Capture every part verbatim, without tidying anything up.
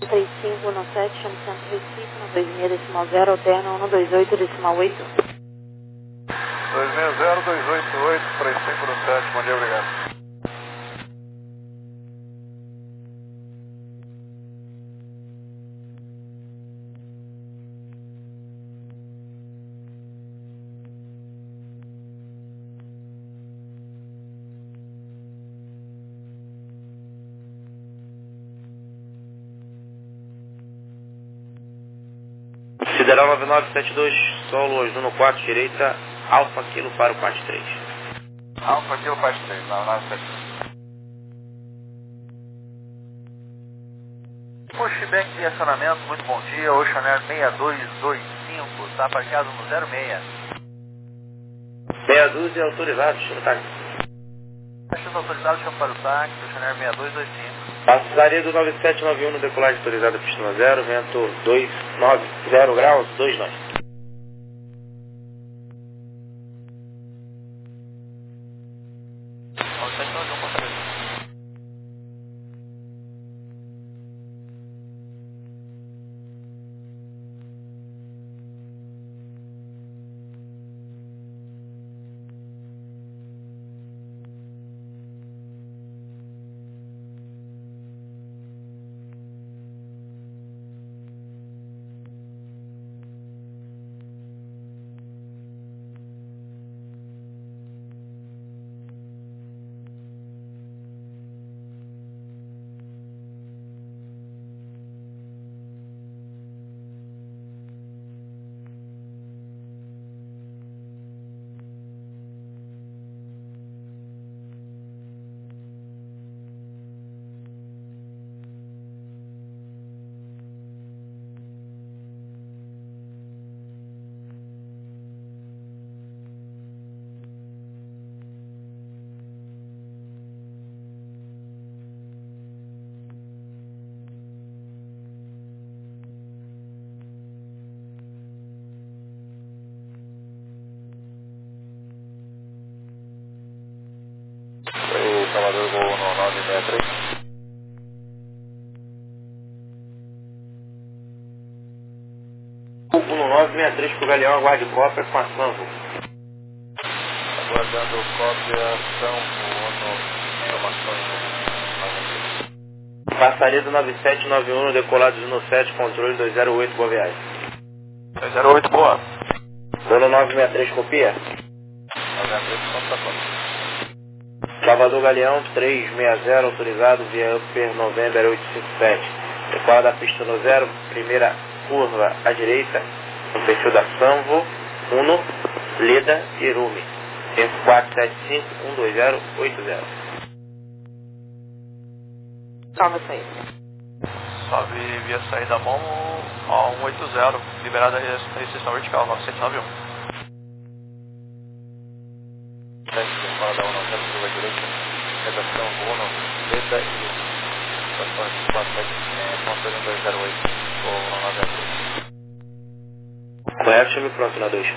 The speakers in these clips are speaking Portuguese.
três cinco um sete, chamo Centro Recife, no dois seis decimal zero, alterna um dois oito decimal oito. dois seis zero dois oito oito, três cinco um sete, bom dia, obrigado. Federal nove nove sete dois, solo Osno quatro, direita, Alfa Kilo para o quatro três. Alfa Kilo quatro três, nove nove sete dois. Pushback de acionamento, muito bom dia, Ocean Air seis dois dois cinco, está parqueado no zero seis. Meia dúzia autorizado, destino táxi. Destino autorizado, chamo para o táxi, Ocean Air seis dois dois cinco. Passaria do nove sete nove um no decolagem autorizada, pista zero, vento dois nove zero graus, dois nove. Salvador, voo no nove seis três. um nove seis três para o Galeão, aguarde cópia com a Sanvo. Aguardando cópia, Sanvo, informações. Passaria do nove sete nove um no decolado no sete, controle dois zero oito, boa viagem. dois zero oito, boa. Dono nove seis três, copia. nove seis três, conta conta. Salvador Galeão três seis zero, autorizado via Upper November oito cinco sete. Decolada da pista no zero, primeira curva à direita, no perfil da Sanvo, Uno, Leda e Rume. Tempo quatro sete cinco um dois zero oito zero. Calma aí. Sobe via saída Momo a cento e oitenta, liberada a restrição vertical nove sete nove um. Fala da Uno, zero curva à direita, redação Uno, Leda e Rume. Estação quatro sete cinco, controle dois zero oito, ou nove três. Correto, chame pronto na dois.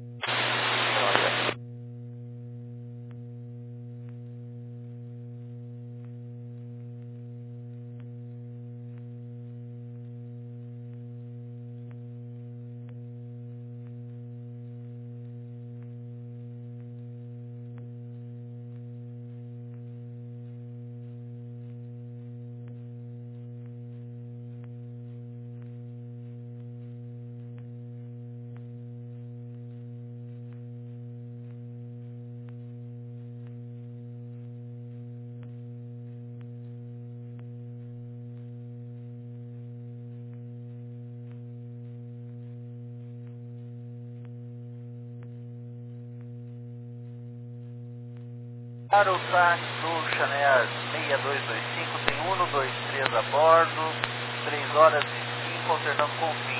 Para o táxi do Chanel seis dois dois cinco, tem um, dois, três a bordo, três horas e cinco, alternando com o fim.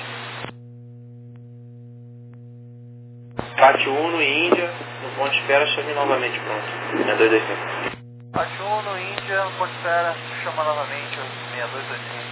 Pátio Uno e Índia, no ponto de espera, chame novamente pronto. É dois dois cinco. Pátio Uno, Índia, no ponto de espera, chama novamente o seis dois dois cinco.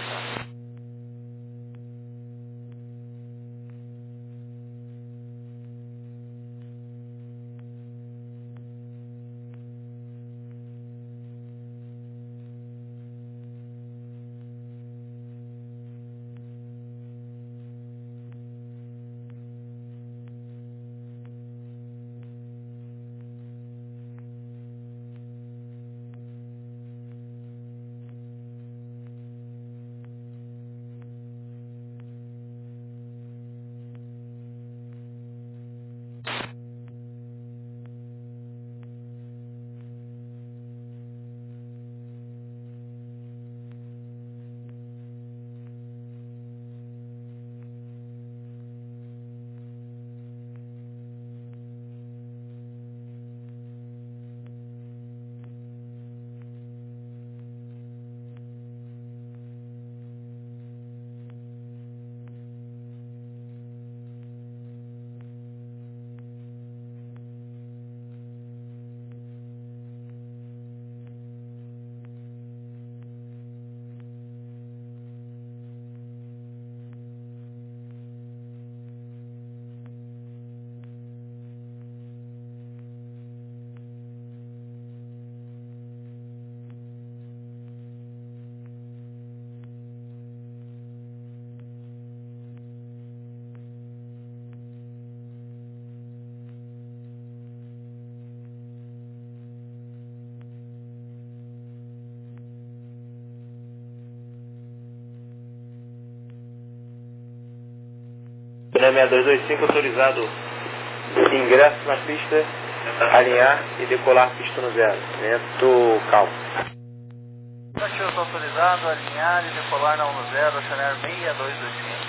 Channel seis dois dois cinco autorizado ingresso na pista, alinhar e decolar pista no zero. Vento calmo. Caxias autorizado, alinhar e decolar na um no zero, Channel seis dois dois cinco.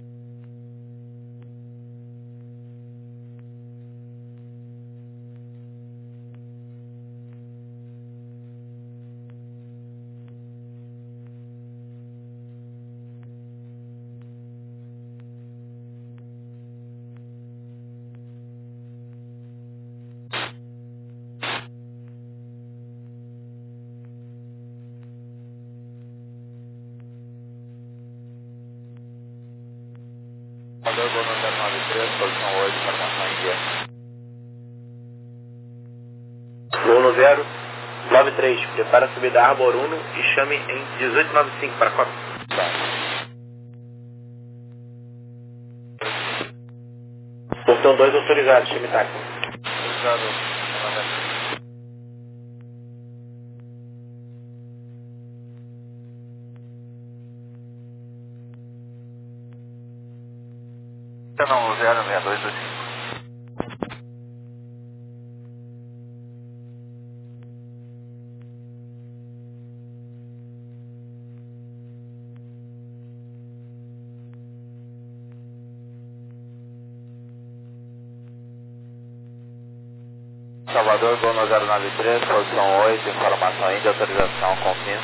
Salvador, Gol zero nove três, posição oito, informação em guia. Gol no zero nove três, prepara a subida Arbor Uno e chame em dezoito noventa e cinco para quatro. Portão dois autorizado, chame táxi. Autorizado. Não, zero seis dois dois cinco. Salvador, Gol zero nove três, posição oito, informação ainda, autorização, confirma.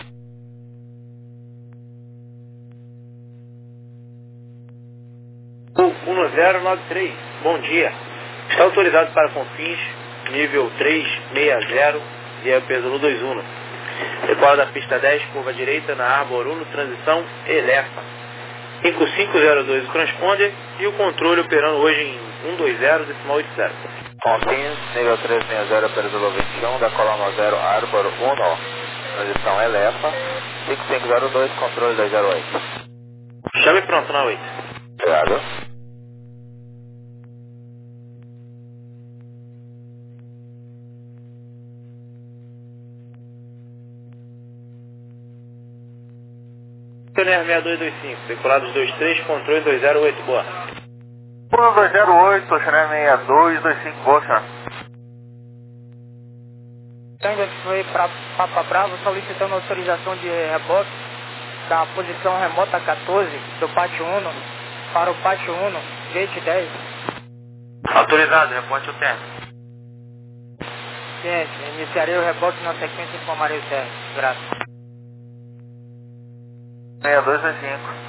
um zero nove três, bom dia. Está autorizado para confins, nível três seis zero, via peso um dois um. Decola da pista dez, curva direita, na Arbor Uno, transição Elefa. cinco cinco zero dois o transponder e o controle operando hoje em um dois zero, decimal oito zero. Confins, nível três seis zero, período vinte e um, da coluna zero, Arbor Uno, transição Elefa, cinco cinco zero dois, controle dois zero oito. Chame pronto na oito. Obrigado. Channel seis dois dois cinco, decolados dois três, controle dois zero oito, boa. um dois zero oito, Channel seis dois dois cinco, boa, senhor. Tango foi para Papa Bravo solicitando autorização de reboque da posição remota quatorze do pátio um para o pátio um, gate dez. Autorizado, reporte o término. Ciente, iniciarei o reboque na sequência e informarei o término. Graças. seis dois dois cinco.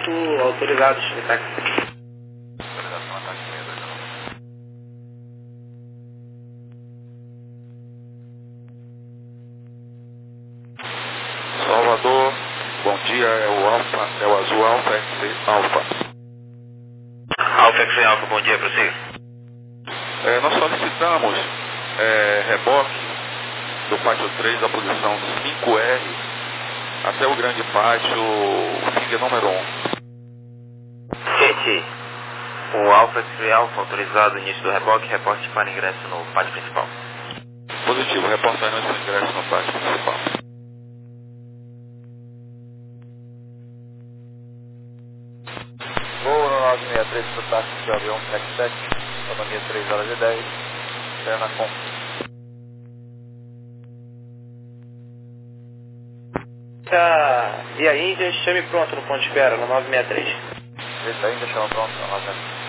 vento autorizado, ataque. Autorização, ataque seis dois nove. Salvador, bom dia, é o Alfa, é o Azul Alfa X Alfa. Alfa X Alfa, bom dia para você. É, nós solicitamos é, reboque do pátio três da posição cinco R até o grande pátio, finger número um. Gente, o Alfa X Alfa autorizado, início do reboque, reporte para ingresso no pátio principal. Positivo, reportando esse ingresso no pátio principal. Voo no nove seis três para o táxi de avião sete sete, autonomia três horas e dez, perna com. Tá, e a Índia, chame pronto no ponto de espera, no nove seis três. Esse ainda chama pronto, no nove seis três.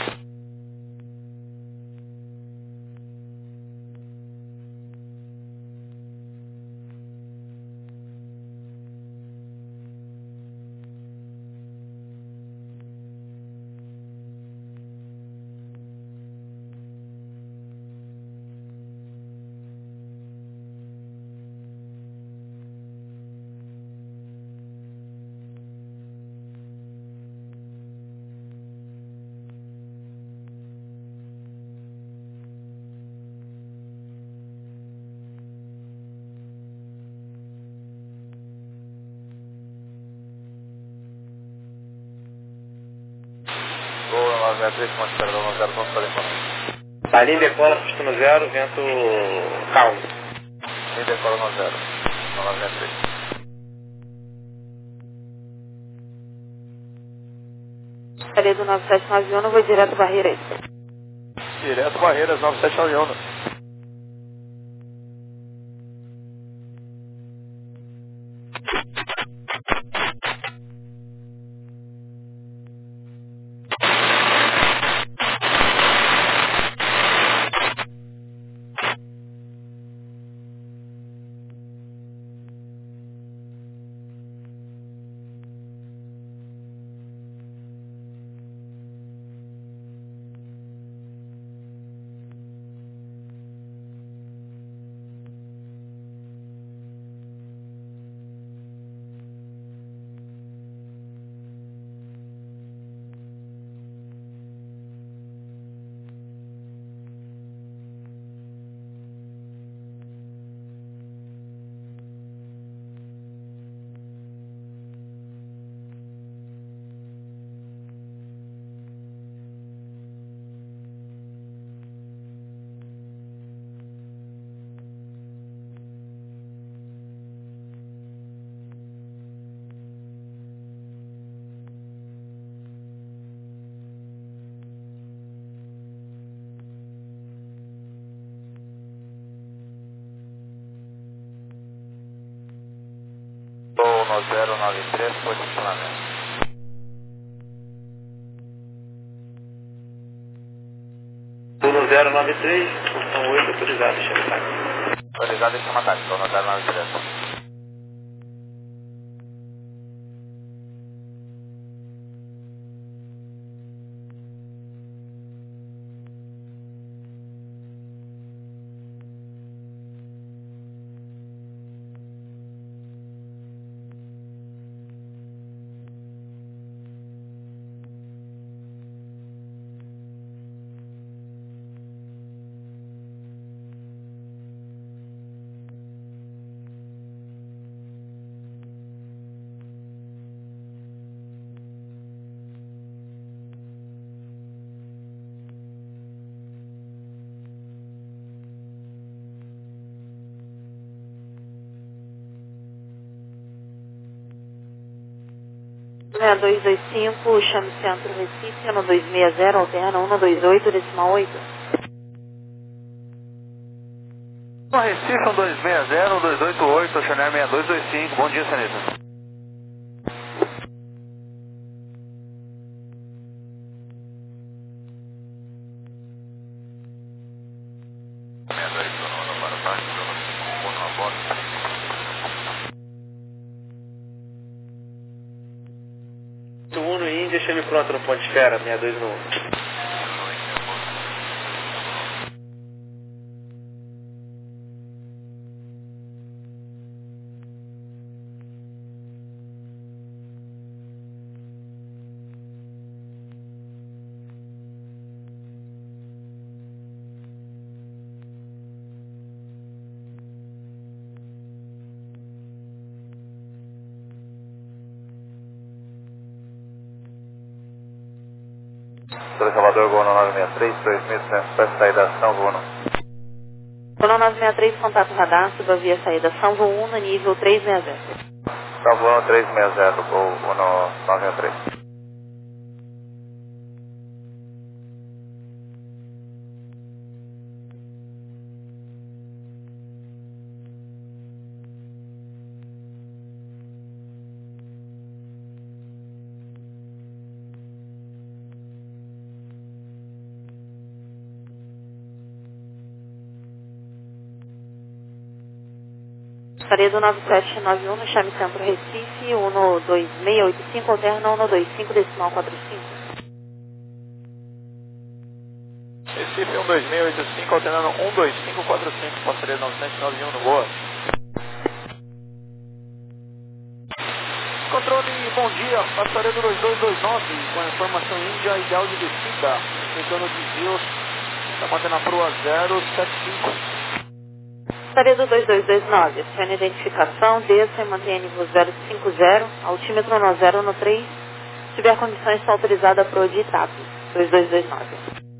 Voo no nove seis três, ponto de espera, nove zero, ponto para informar. Tá, linha decola, pista no zero, vento calmo. Linha decola nove zero, no nove seis três. Parei do nove sete nove um, vou direto Barreiras. Direto Barreiras, nove sete nove um. Voo no zero nove três, posicionamento. Voo no zero nove três, posição oito, autorizado, chame ataque. Autorizado em chama ataque, voo no zero nove três. seis dois dois cinco, chame Centro Recife, ano dois seis zero, alterna um dois oito, decimal oito. No Recife, um dois seis zero, um dois oito oito, Chanel seis dois dois cinco, bom dia, Sanita. deixa ele pronto no ponto de espera, sessenta e dois no um. Sou Salvador, Gol nove seis três, dois mil e duzentos, para saída São Gol. Gol nove seis três, contato radar, suba via saída São Gol no nível três seis zero. São Gol três seis zero, Gol nove seis três. Paredo nove sete nove um, no Chame Centro Recife, um dois seis oito cinco, alterna um dois cinco, decimal quatro cinco. Recife um dois seis oito cinco, alternando um dois cinco quatro cinco, passaria nove sete nove um no Boa. Controle, bom dia, passaria do dois dois dois nove, com a informação índia ideal de descida, tentando desvio, está mantendo a proa zero sete cinco. Paredo dois dois dois nove, acione identificação, desça e mantenha nível zero cinco zero, altímetro no zero no três, se tiver condições está autorizada a proa de Itap, dois dois dois nove.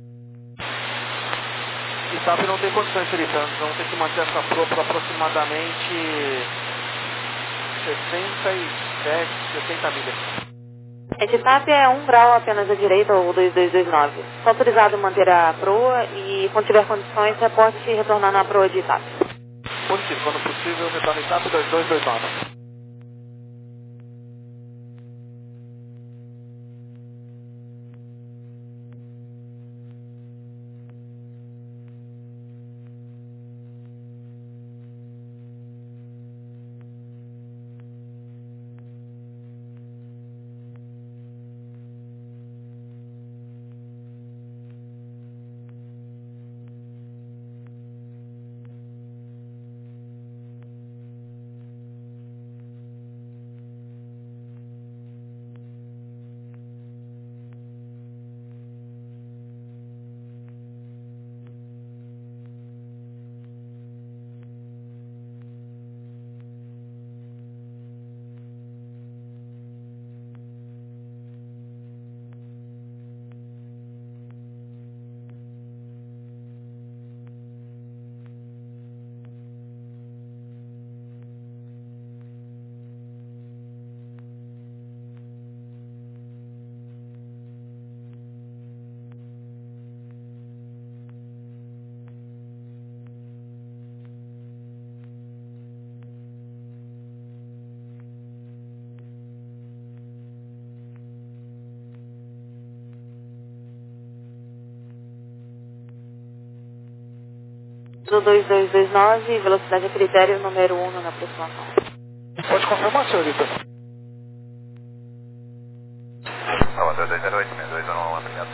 Itap não tem condições, Felipe, vamos ter que manter essa proa por aproximadamente sessenta e sete, sessenta milhas. Esse Itap é um grau apenas à direita, ou dois dois dois nove. Está autorizado a manter a proa e, quando tiver condições, reporte retornar na proa de Itap. Positivo, quando possível, retorno Itap dois dois dois nove. Do dois dois dois nove, velocidade a critério número um na aproximação. Pode confirmar, senhorita? Salvador dois zero oito, seis dois um, obrigado.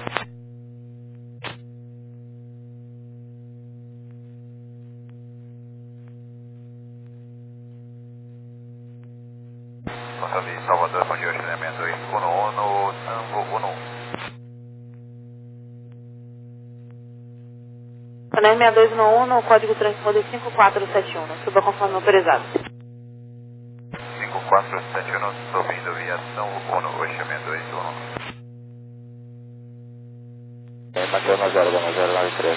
Controle Salvador, bom dia, ordenamento um um no Tango um um. Canal sessenta e dois no um, no código transponder cinco quatro sete um, suba conforme autorizado. cinco quatro sete um, subindo via São um, orçamento dois um. É, bateu na zero, na zero nove três.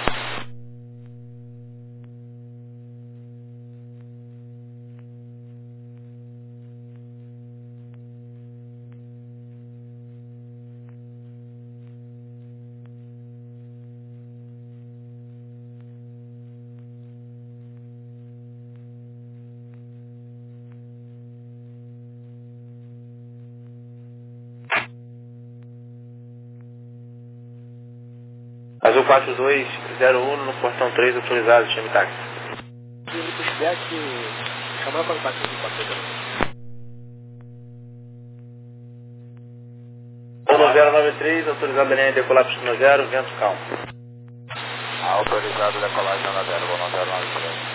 Azul quatro dois zero um no portão três, autorizado, chame táxi. Se ele puder, chamar para o táxi do passeio também. zero nove três, autorizado a linha de decolar pista zero, vento calmo. Autorizado decolagem onda zero, voo zero nove três.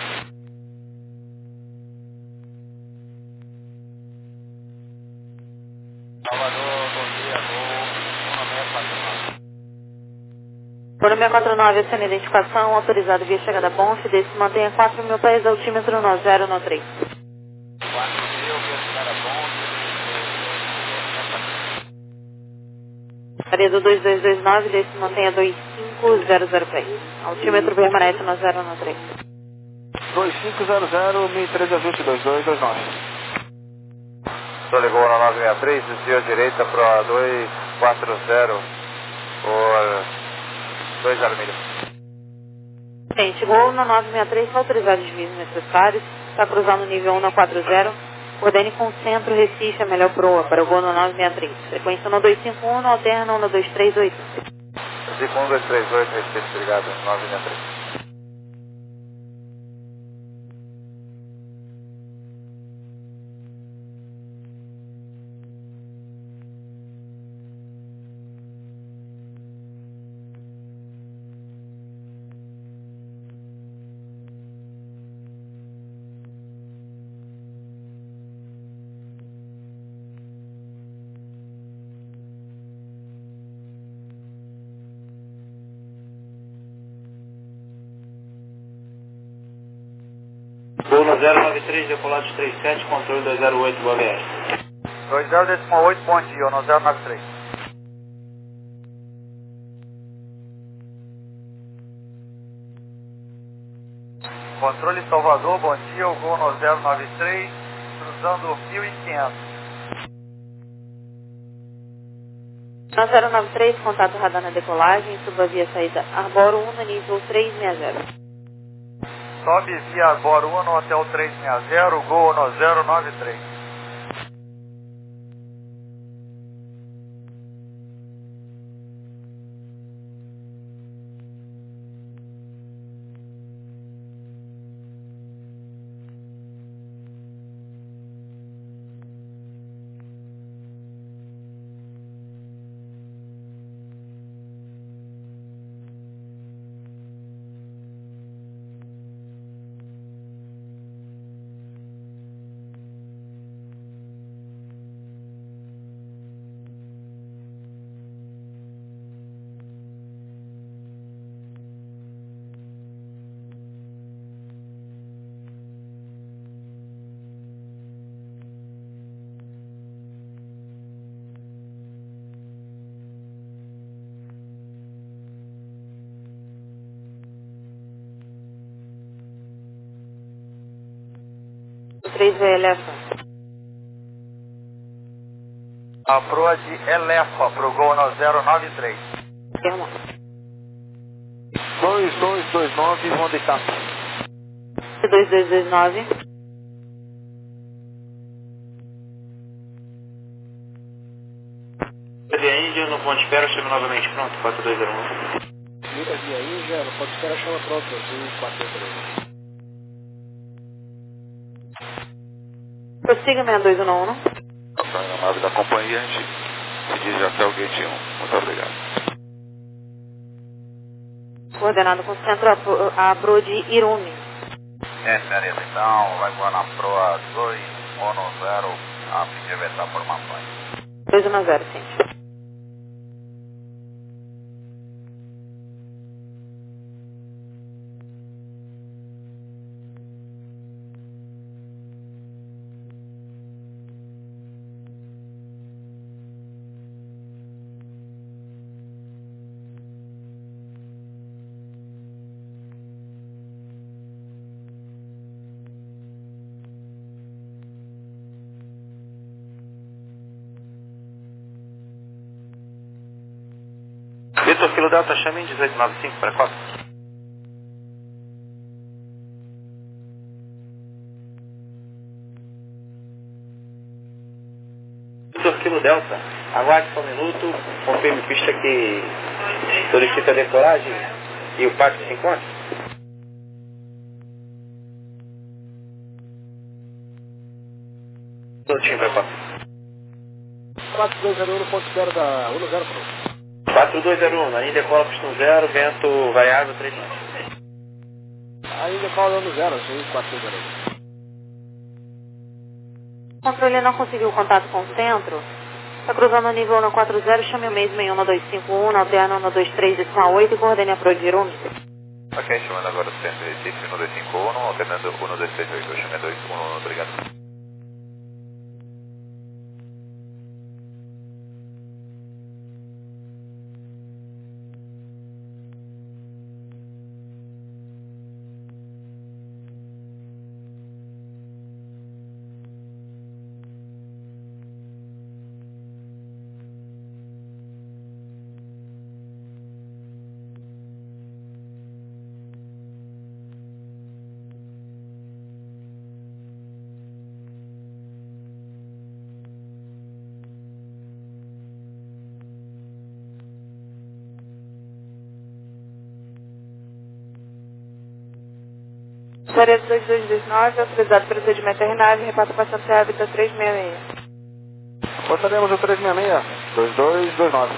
Salvador, bom dia, voo um seis quatro nove. Por seis quatro nove, sem identificação, autorizado via chegada bom, se mantenha quatro mil pés, altímetro no zero no três. quatro mil, via chegada bom, Paredo dois dois dois nove, desse mantenha dois cinco zero zero pés. Altímetro permanece no zero no três. dois cinco zero zero, mil e três ajuste dois dois dois nove. Só ligou na nove seis três, desvio direita para dois quatro zero por dois zero milha. Bem, chegou no nove seis três, autorizado os desvios necessários, está cruzando o nível um na quatro zero, coordene com o centro Recife, a melhor proa, para o gol no nove seis três. Frequência no dois cinco um, no alterna no dois três oito. cinco um dois três oito, Recife, obrigado, nove seis três. Gol no zero nove três, decolado de trinta e sete, controle dois zero oito, boa viagem. dois zero oito, bom dia, no zero nove três. Controle Salvador, bom dia, o gol no zero nove três, cruzando mil e quinhentos. No zero nove três, contato radar na decolagem, suba via saída Arboro um no nível três seis zero. Sobe via Arboro um no hotel três seis zero, gol no zero nove três. três V Elefa. A proa de Elefa pro gol no zero nove três. Termo. dois dois dois nove, vão de cap. dois dois dois nove. Via Índia, no ponto de espera, chama novamente pronto, quatro dois zero um. Liga via Índia, não pode esperar, chama pronto, azul quatro três. Prossiga seis dois um um. Na nave da companhia, a gente se dirige até o gate um. Muito obrigado. Coordenado com o centro a Pro de Irumi. É, beleza, então vai voar na proa dois um zero, a fim de evitar formações. dois um zero, sim. Vitor Kilo Delta, chame em dezoito nove cinco para quatro. Vitor Kilo Delta, aguarde só um minuto, confirme pista que solicita a decolagem e o pátio se encontra. Minutinho para quatro. quatro dois zero um ponto zero da um zero Pro. quatro dois zero um, ainda decola pistão zero, vento variável três nove. Ainda decola um zero, sim, quatro dois zero um. O controle não conseguiu contato com o centro. Está cruzando o nível um quatro zero, chame o mesmo em um dois cinco um, alterna um dois três oito e coordene a Prodir um. Ok, chamando agora o centro de Recife, um dois cinco um, alternando um dois três oito, chame dois um um, obrigado. Saredo dois dois dois nove, autorizado procedimento R nove, repassa paciente hábito três seis seis. Passaremos o três seis seis, dois dois dois nove.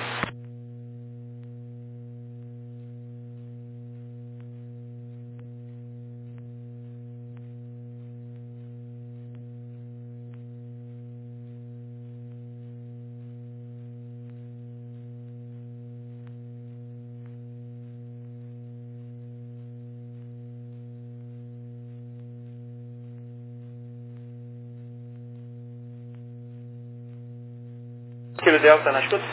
Kilo Delta na escuta.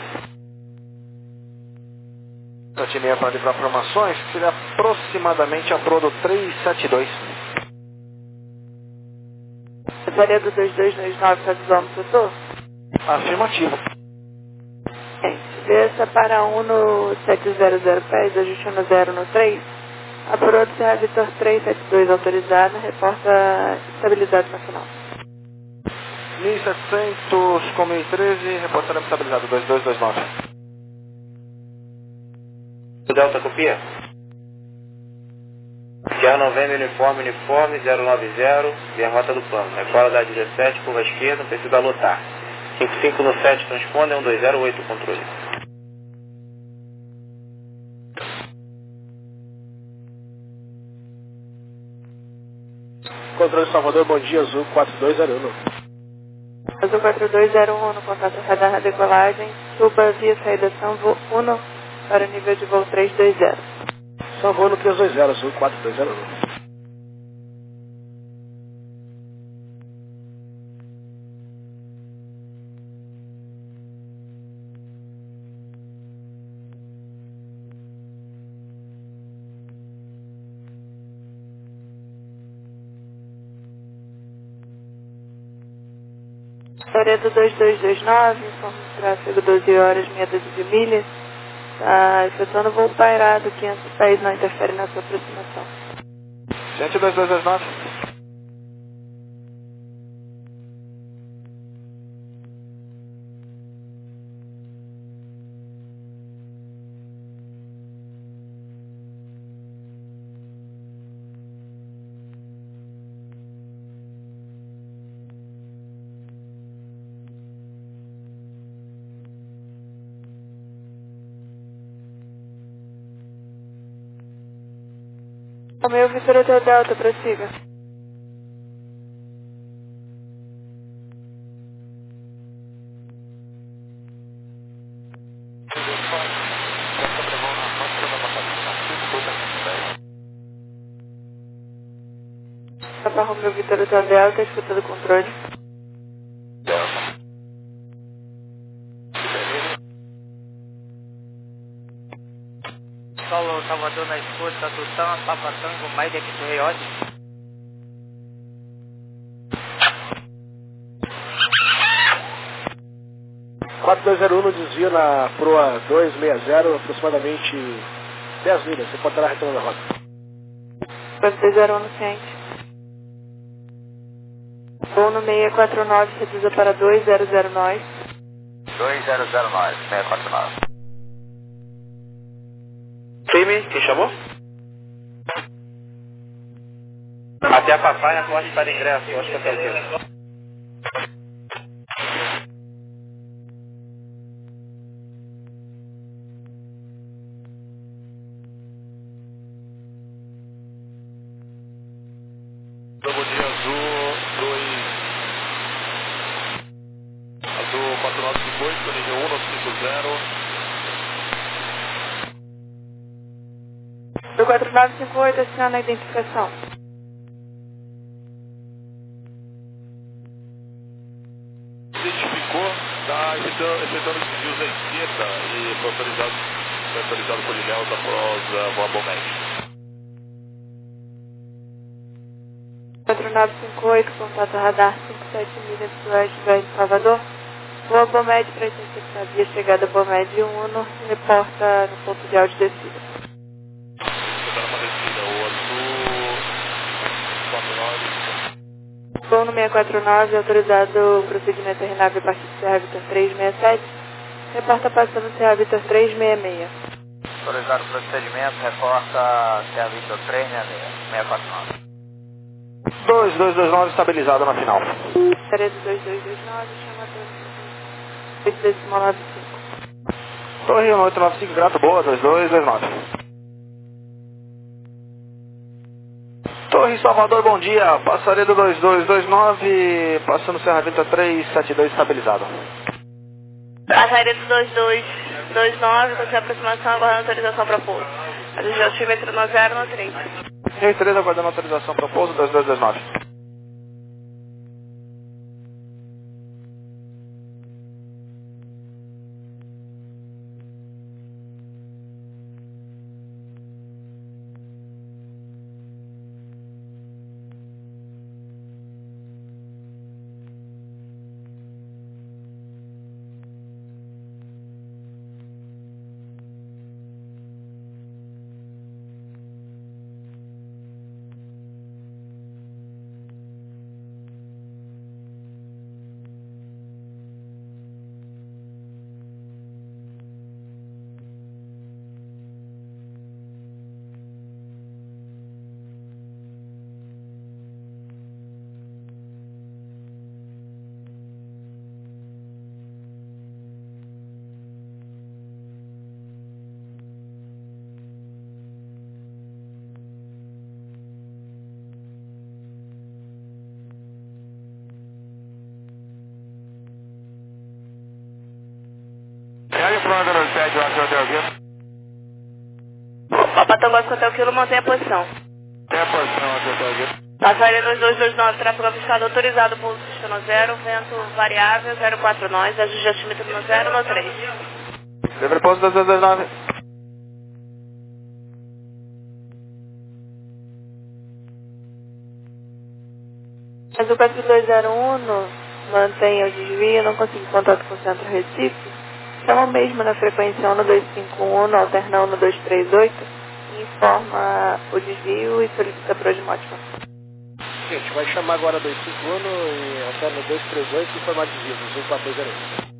sete seis para livrar informações, seria aproximadamente a Pro do três sete dois. Saredo dois dois dois nove, está visual no setor? Afirmativo. Desça para um no sete zero zero pés, ajuste no zero no três. A Pro do Serra Vitor três sete dois autorizada, reporta estabilidade no final. mil e setecentos com mil e treze, reportaremos estabilizado dois dois dois nove. Delta copia. Sierra Novembro, uniforme, uniforme, zero nove zero, via rota do plano. Decola da dezessete, curva esquerda, precisa lotar. cinco cinco no sete, transponder, um dois zero oito, controle. Controle Salvador, bom dia, Azul quatro dois zero um. Azul quatro dois zero um, no contato radar na decolagem, suba via saída São um para o nível de voo três dois zero. São voo no três dois zero, Azul quatro dois zero um. Saredo dois dois dois nove, informe de tráfego doze horas, meia dúzia de milhas. Está efetuando voo pairado, quinhentos pés, não interfere na sua aproximação. Gente dois dois dois nove. O meu Vitor Hotel Delta, prossiga. Papa Romeo Vitor Hotel Delta, escutando o controle. Solo Salvador na escuta, Tutã, Papa Tango, Maide aqui do Reiode. quatro dois zero um no desvio na proa dois seis zero, aproximadamente dez milhas. Você pode estar retornando a rota. quatro dois zero um no ciente. Voo no seis quatro nove, reduza para dois zero zero nove. dois zero zero nove, seis quatro nove. Firme, quem chamou? Até a papai na porta para ingresso, eu acho que é quatro nove cinco oito, aciona a identificação. Identificou, está efetuando desvios à esquerda e foi autorizado, foi autorizado por Ilhéus após a Bomete. quatro nove cinco oito, contato radar cinco sete milhas do oeste, vai de Salvador. Boa Bomed para interceptar via chegada Bomed Uno, reporta no ponto de áudio descida. Você está numa descida, o azul quatro nove. Voo no seis quatro nove, autorizado o procedimento R nove a partir do Serra Vitor trezentos e sessenta e sete, reporta passando Serra Vitor trezentos e sessenta e seis. Autorizado o procedimento, reporta Serra Vitor trezentos e sessenta e seis, seis quatro nove. dois dois dois nove estabilizado na final. Taredo dois dois dois nove, chama oito decimal nove cinco. Torre oito nove cinco, grato, boa, dois dois dois nove. Torre Salvador, bom dia, Passaredo dois dois dois nove, passando Serra Vitor trezentos e setenta e dois estabilizado. Passaredo dois dois dois nove, com aproximação, aguardando autorização para pouso. Atingir altímetro no zero no três. Rio três, aguardando autorização para pouso, dois dois dois nove. Papa Tango Hotel Kilo, mantém a posição. Tem a posição aqui, Hotel Kilo. Passaredo dois dois dois nove, tráfego avistado autorizado, pouso destino zero, vento variável, zero quatro nós, ajuste altímetro no zero no três. Livre pouso dois dois dois nove. Azul quatro dois zero um, mantém o desvio, não consigo contato com o centro Recife. Chama mesmo na frequência um dois cinco um, alterna um dois três oito, e informa o desvio e solicita para osmótica. Gente, vai chamar agora dois cinco um e alterna dois três oito e informar desvio, Azul quatro dois zero um.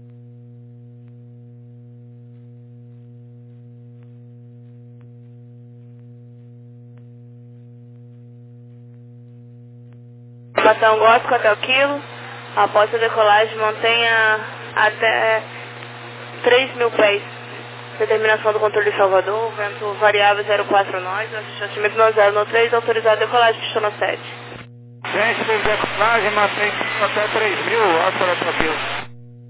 Patão Gótico até o quilo. Após a decolagem, mantenha até três mil pés. Determinação do controle de Salvador, vento variável zero quatro nós, altímetro no zero no três, autorizado a decolagem, destino sete. Gente, fez decolagem, mantém até três mil, ótimo até o quilo.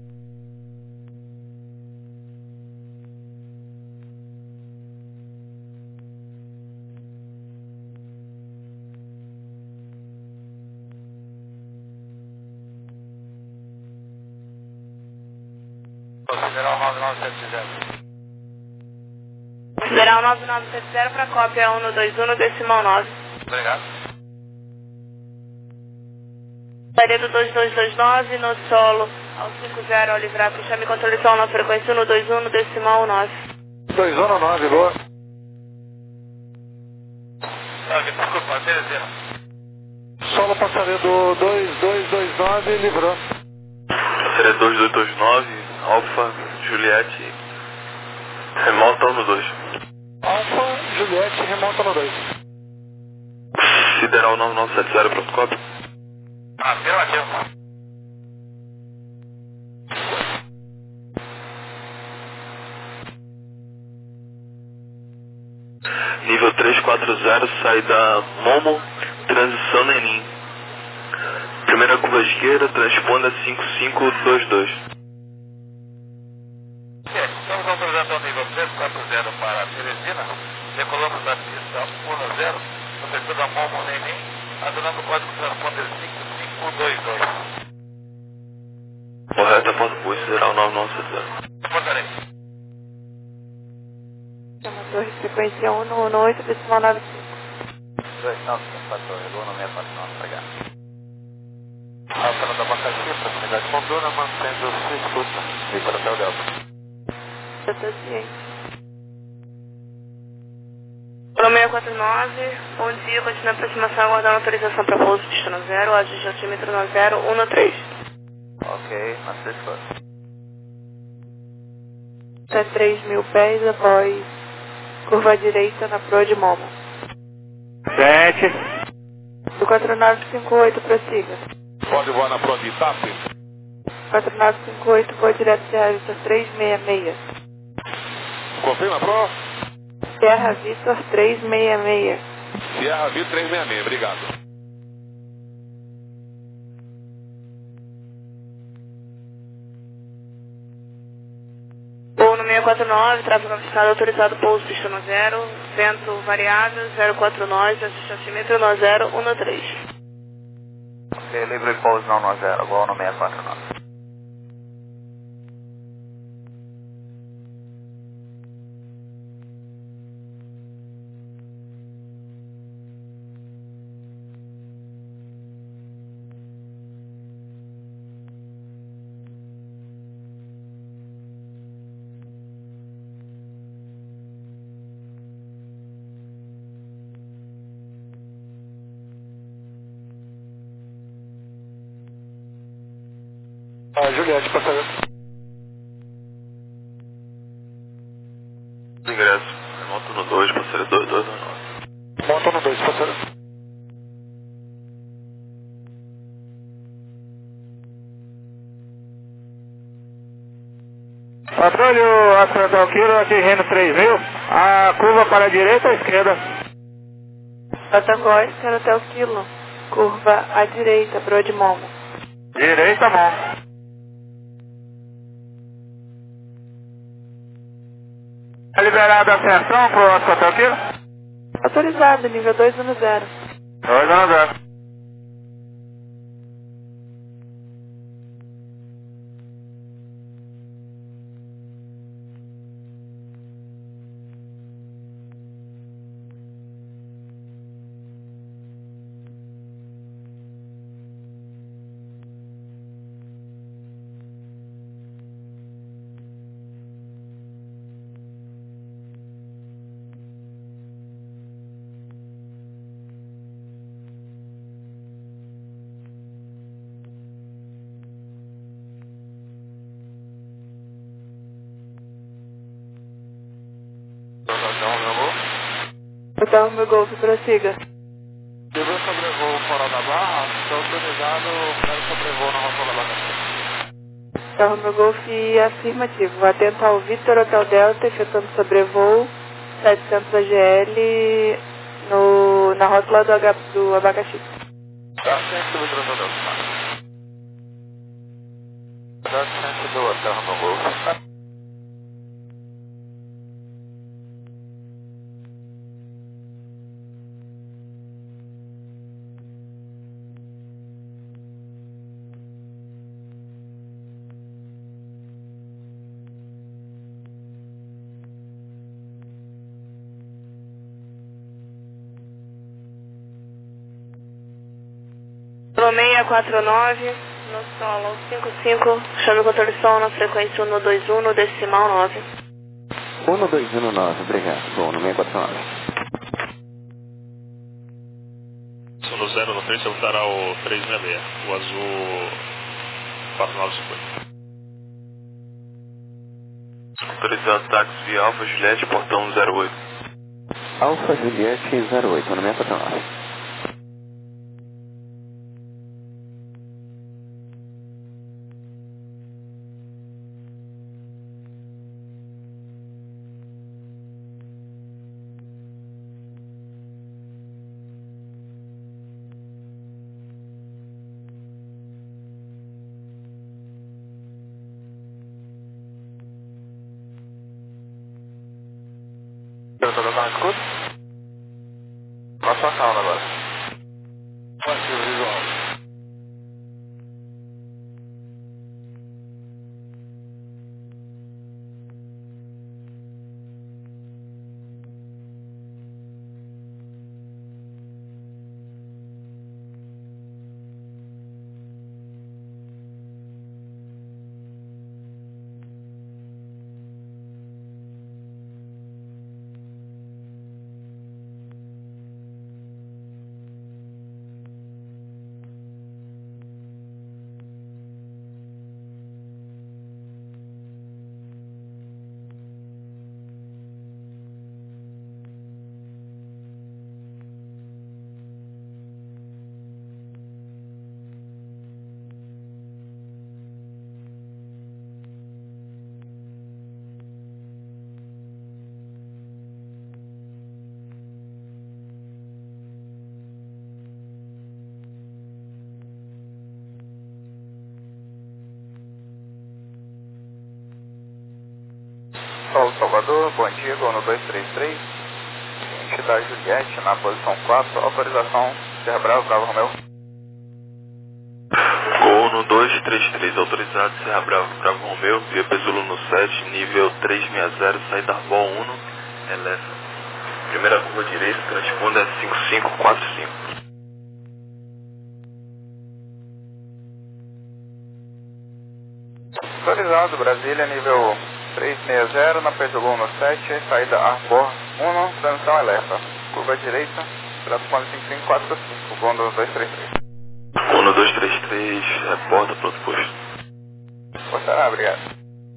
Federal nove nove sete zero. Federal nove nove sete zero para cópia um dois um, decimal nove. Obrigado. Taredo dois dois dois nove, no solo, ao cinco zero, ao livrar, chame controle sol na frequência um dois um, decimal nove. dois um nove, boa. Desculpa, Teresina. Solo Passaredo dois dois dois nove, livrou. Passaredo dois dois dois nove. Alfa, Juliette, remonta no dois. Alfa, Juliette, remonta no dois. Sideral nove nove sete zero, pronto, cópia. Afirmativo. Nível três quatro zero, saída Momo, transição Nenim. Primeira curva esquerda, transponda cinco cinco dois dois. Estamos autorizando o nível três quatro zero para Teresina, decolamos da pista Momo Neném, adorando o código transponder cinco cinco dois dois. Correto, ponto pulso, zero nove nove sete zero. Portarei. Chama torre frequência um um oito, decimal nove cinco. dois nove cinco quatro, Luna seis quatro nove, H. Alta da Abacaxi, proximidade com Duna, mantendo sua escuta. Victor Hotel Delta. Eu tô ciente. Pro seis quatro nove, bom dia, continua a aproximação, aguardando autorização para pouso pista zero, ajuste altímetro no zero um três. Ok, mantendo escuta. Até três mil pés após curva à direita na proa de Momo. Sete. Do quatro nove cinco oito, prossiga. Pode voar na proa de Itap? quatro nove cinco oito, voa direto Serra Vitor três seis seis. Confirma, Pro? Serra Vitor três seis seis. Sierra Vitor três seis seis, obrigado. Voo no seis quatro nove, tráfego avançado autorizado, pouso pista no zero, vento variável, zero quatro nove, ajuste altímetro no zero um três. Ok, livre pouso não no zero, voo no seis quatro nove. Ah, Juliette, passageiro. Ingresso, monto no dois, passageiro dois dois nove. Monta no dois, passageiro. Patrulho, acertar o quilo, atingindo três mil. A curva para a direita ou esquerda? Patagóis, quero até o quilo. Curva à direita, proa de Momo. Direita, mão. É liberada a ascensão para o acertar o quilo? Autorizado, nível dois um zero. dois a zero. Então, meu golfe, prossiga. Deveu sobrevoo fora da barra, está autorizado para sobrevoo na rota da barra. Então, meu golfe afirmativo. Atento ao Victor Hotel Delta, efetuando sobrevoo setecentos A G L no, na rótula do, H, do abacaxi. Dá centro do Victor Hotel Delta. Dá centro do hotel no Golfo. Pro seis quatro nove, no solo cinco cinco, chave o controle som na frequência um dois um, no decimal nove. um dois um nove, obrigado. Bom, no seis quatro nove. Solo zero no três, você voltará o três seis seis, o azul quatro nove cinco oito. Autorizado táxi via Alfa Juliette, portão zero oito. Alfa Juliette zero oito, no seis quatro nove. Eu tô dando uma escuta? Nossa calma agora. Positivo visual. Paulo Salvador, bom dia, gol no dois três três, da Juliette na posição quatro, autorização Serra Bravo, Bravo Romeu. Gol no dois três três, autorizado Serra Bravo, Bravo Romeu, via Pesulo no sete, nível trezentos e sessenta, saída Arbol um, Elefa. Primeira curva direita, transponda cinco cinco quatro cinco. Autorizado Brasília, nível trezentos e sessenta, na Pesulo no sete, saída Arbor um, transição Elefa. Curva direita, transponda cinco cinco quatro cinco, gol no dois três três. Gol no dois três três, reporta pronto posto. Postará, obrigado.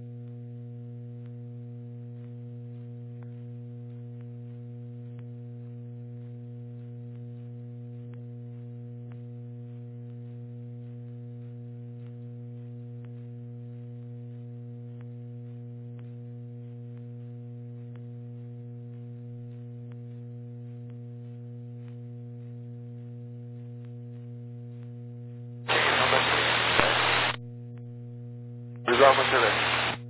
Visual com silêncio.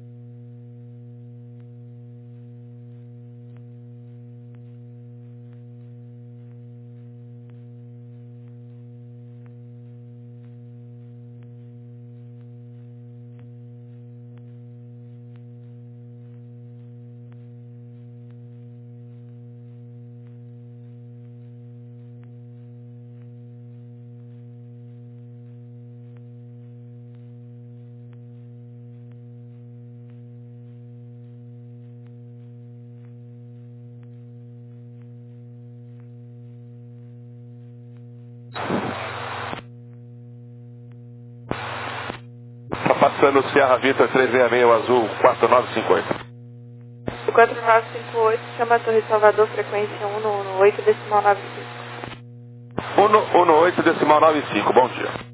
Está passando o Sierra Vitor trezentos e sessenta e seis, o azul quatro nove cinco oito. O quatro nove cinco oito, chama a Torre Salvador, frequência um um oito, decimal nove cinco. um um oito, decimal nove cinco, bom dia.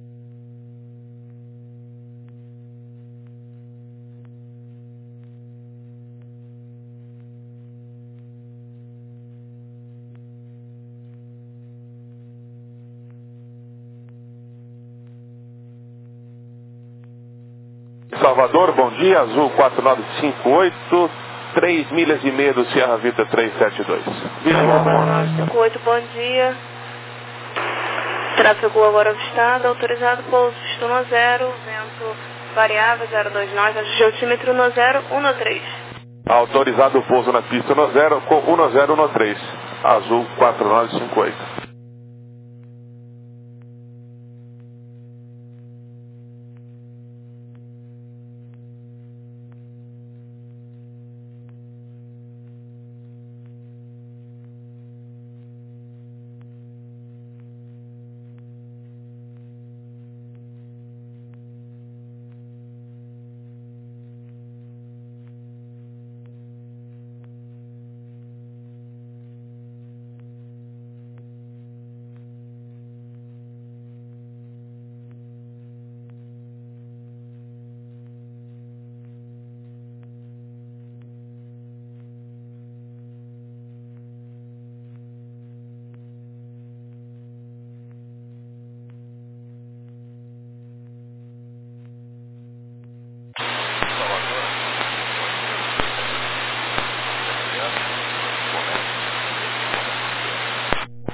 Salvador, bom dia, azul quatro nove cinco oito, três milhas e meia do Sierra Vitor trezentos e setenta e dois. Visual. quatro nove cinco oito, bom dia. Tráfego agora avistado, autorizado pouso, pista no zero, vento variável zero dois nove, altímetro no zero um três. Autorizado o pouso na pista no zero com um zero um três, azul quatro nove cinco oito.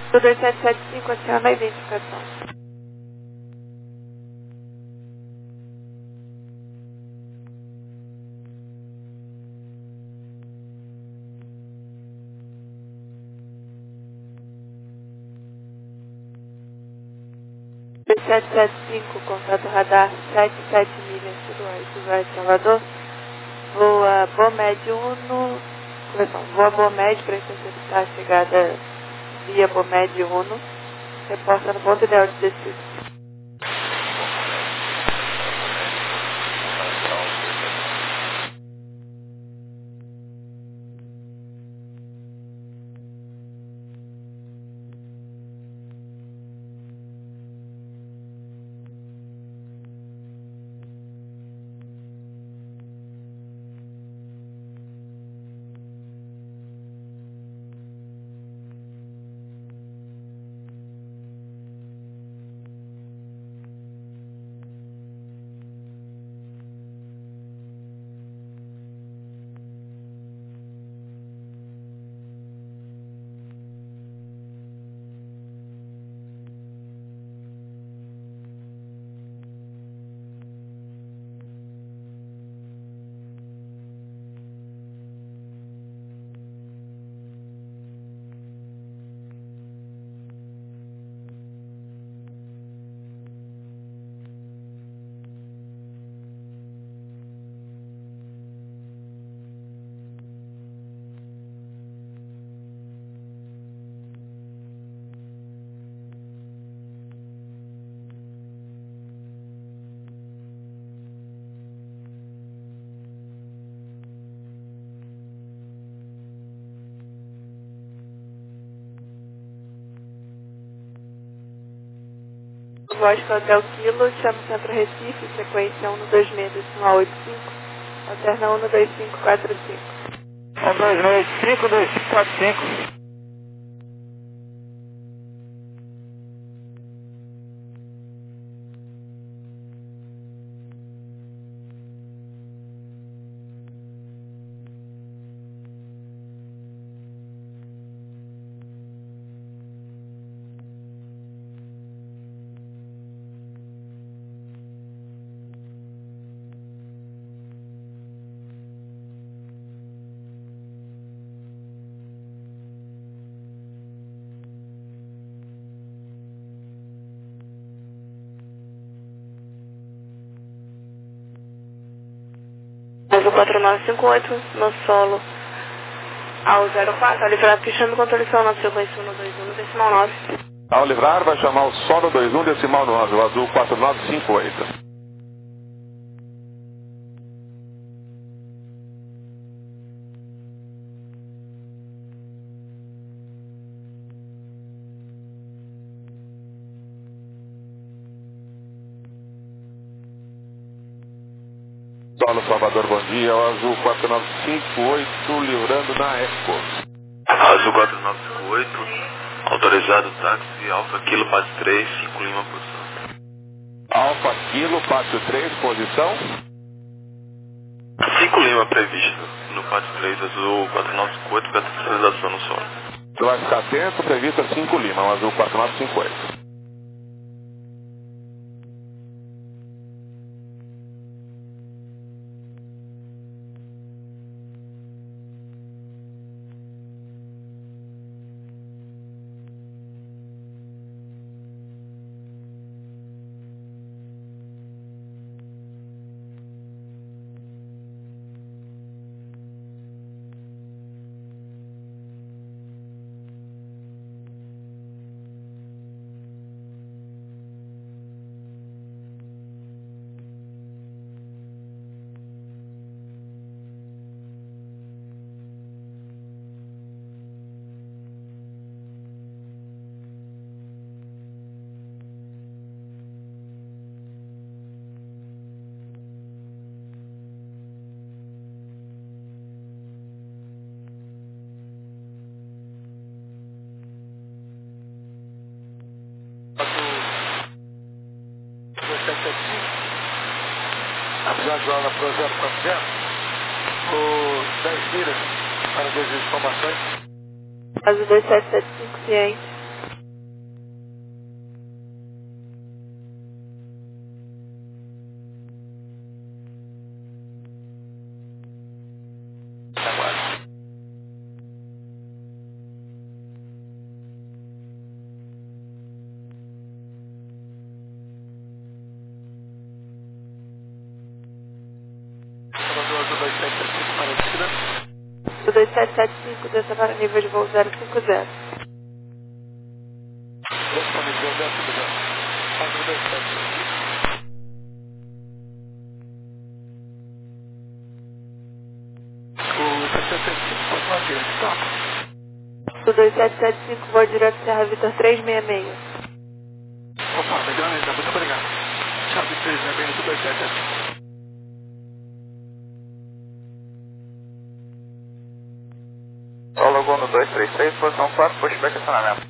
O dois sete sete cinco aciona a identificação. dois sete sete cinco, contato radar sete sete milhas sudoeste, Sudoeste Salvador. Voa Bomed Uno, correção, voa Bomed para interceptar a chegada via Bomed Uno. Reporta no ponto ideal de descida. Lógico Hotel Kilo, chama o Centro Recife, sequência um dois seis decimal oito cinco, alterna um dois cinco quatro cinco. um dois seis cinco dois cinco quatro cinco. quatro nove cinco oito, no solo ao zero quatro, ao livrar que chama controlação na sequência um dois um decimal nove. Ao livrar vai chamar o solo dois um decimal nove, o azul quatro nove cinco oito. Solo Salvador, bom dia, o azul quatro nove cinco oito, livrando na Eco. Azul quatro nove cinco oito, autorizado táxi, Alfa Kilo, Pátio três, cinco Lima, posição. Alfa Kilo, Pátio três, posição? cinco Lima previsto no Pátio três, azul quatro nove cinco oito, para centralização no solo. Tu vai ficar atento, prevista cinco Lima, o azul quatro nove cinco oito. Joga para o zero quatro zero, o dez milhas para desejo de informações. Azul dois sete sete cinco, ciente. dois sete sete cinco, desça para nível de voo zero cinco zero. Desça para nível zero cinco zero. Quatro dois sete cinco. O sete sete cinco, pode manter, stop. O dois sete sete cinco, voo direto Serra Vitor trezentos e sessenta e seis. Opa, beleza, muito obrigado. Tchau, três né, bem no dois sete sete cinco. Solo Gondo dois três três, posição quatro, pushback acionamento.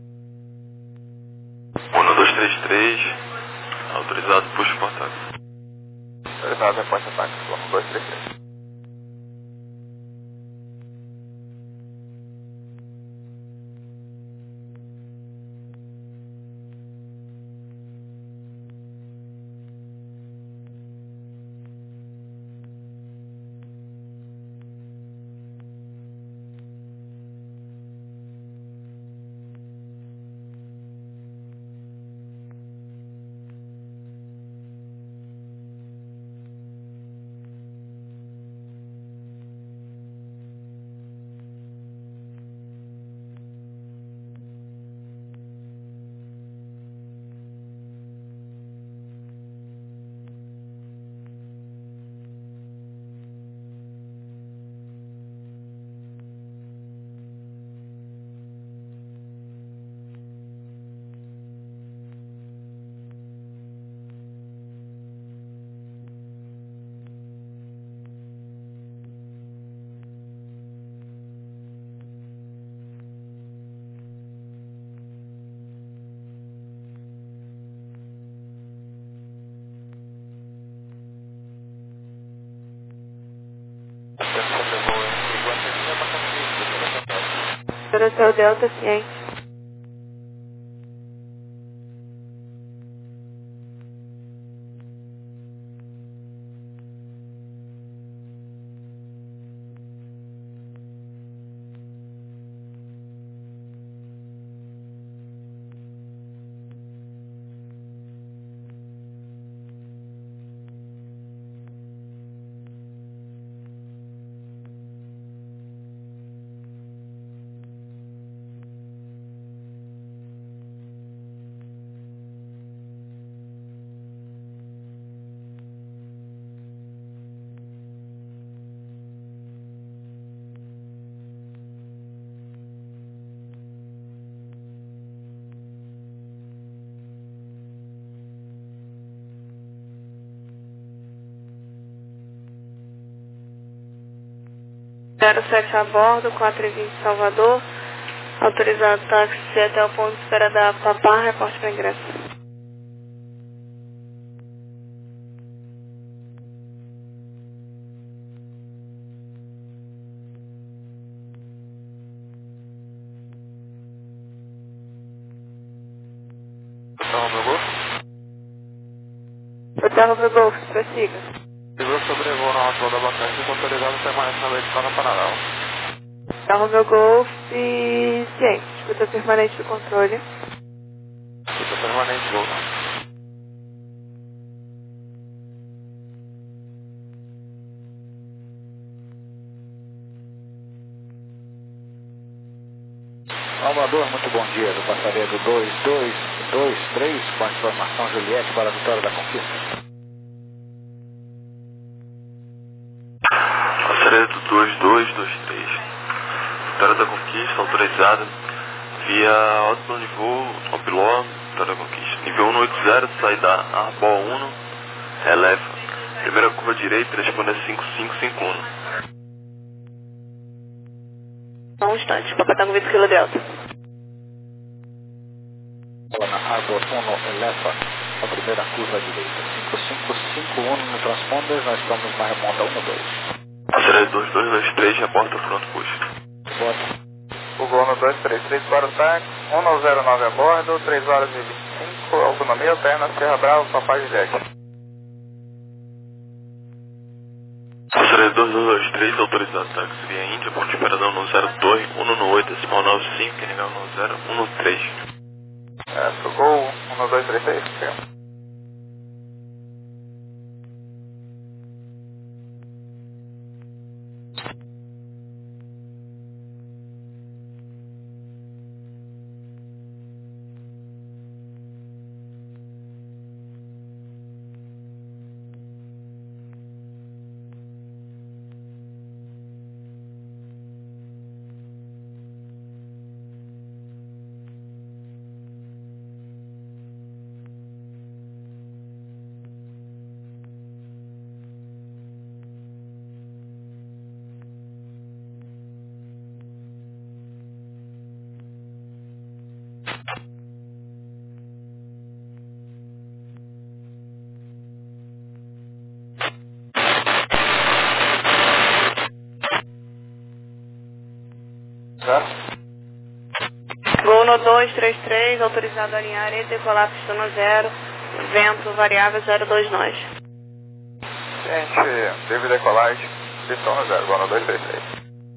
Gondo dois três três, autorizado push por ataque. Autorizado repórter ataque, Gondo dois três três. Operação Delta ciente. zero sete a bordo, quatro e vinte Salvador. Autorizado táxi até o ponto de espera da Papá, reporte para ingresso. Então, meu Golf? Hotel Nova Golf, prossiga. Seguro sobrevoo na altura da vacância, autorizado a permanecer na vertical na paralela. Carro meu Golf e ciente. Escuta permanente do controle. Escuta permanente, Golf. Salvador, muito bom dia. Do passageiro dois dois dois três, com a informação Juliette para a Vitória da Conquista. Passaredo dois dois dois três, Vitória da Conquista, autorizada via alto plano de voo, autopilot, Vitória da Conquista. Nível cento e oitenta, saída Arbor um, eleva. Primeira curva direita, responde a cinco cinco cinco um. Só um instante, Papai Tango vinte Kilo Delta. Na Arbor um, eleva. A primeira curva direita. cinco cinco cinco um no transponder, nós estamos na remonta um dois. Passaredo dois dois dois três, reporta front push. Bota. O Gondo dois três três para o táxi, um zero nove a bordo, três horas e vinte e cinco, autonomia alterna, Serra Bravo, Papai Juliette. Passaredo dois dois dois três, autorizado táxi via Índia, ponto de esperadão no zero dois, um no oito, decimal nove cinco, nível um zero um três. É, Gol um dois três seis, sim. dois três três, autorizado a alinhar e decolar pista no zero, vento variável zero dois nós. Gente, teve decolagem, pista no zero, Gol dois três três.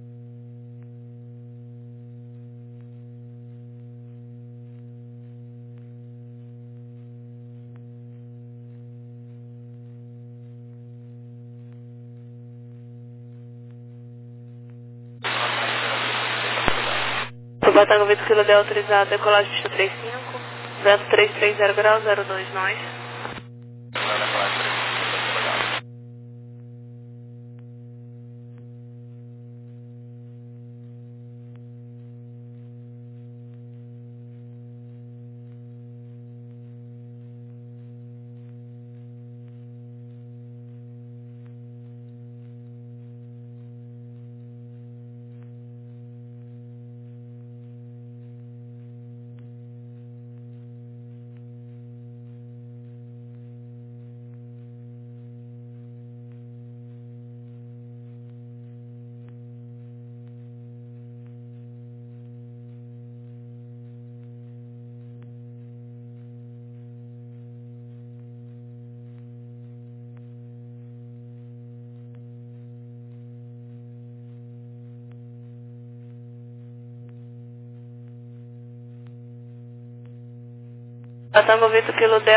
O Tango Vitor Kilo D autorizado, decolagem pista trinta e cinco, vento três três zero graus, zero dois nós. Tango Vitor Kilo D